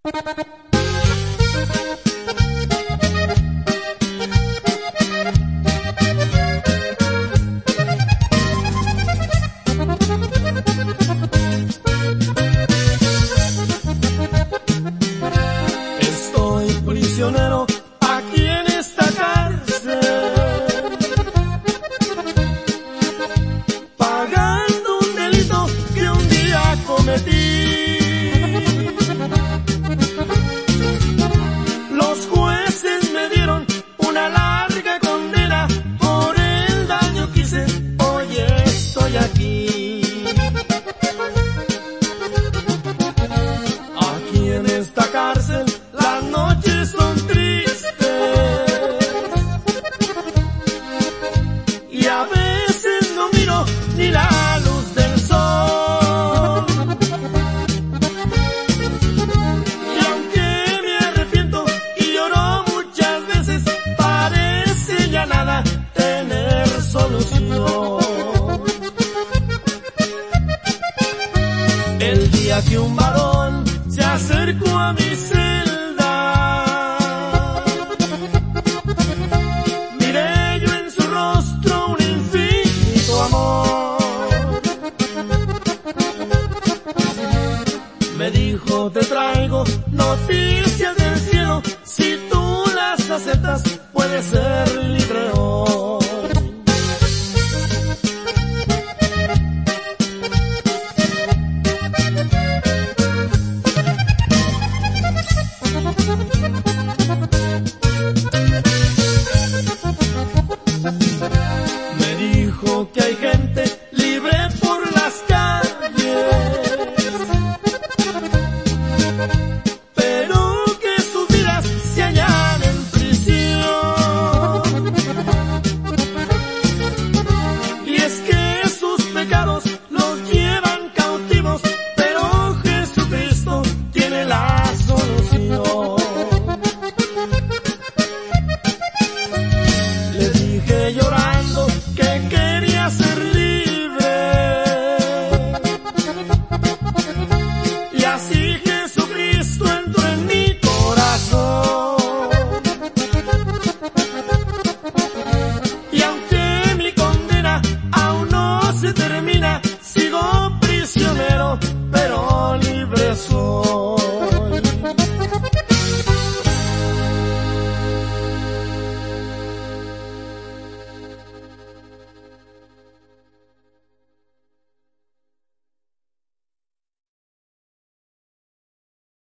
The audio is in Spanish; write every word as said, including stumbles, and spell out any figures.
Estoy prisionero aquí en esta cárcel, pagando un delito que un día cometí. Los jueces me dieron una larga condena por el daño que hice. Hoy estoy aquí, aquí en esta cárcel. Las noches son tristes y a veces no miro ni la luz del sol. Y aunque me arrepiento y lloro muchas veces, parece ya nada tener solución. El día que un varón se acercó a mi ser,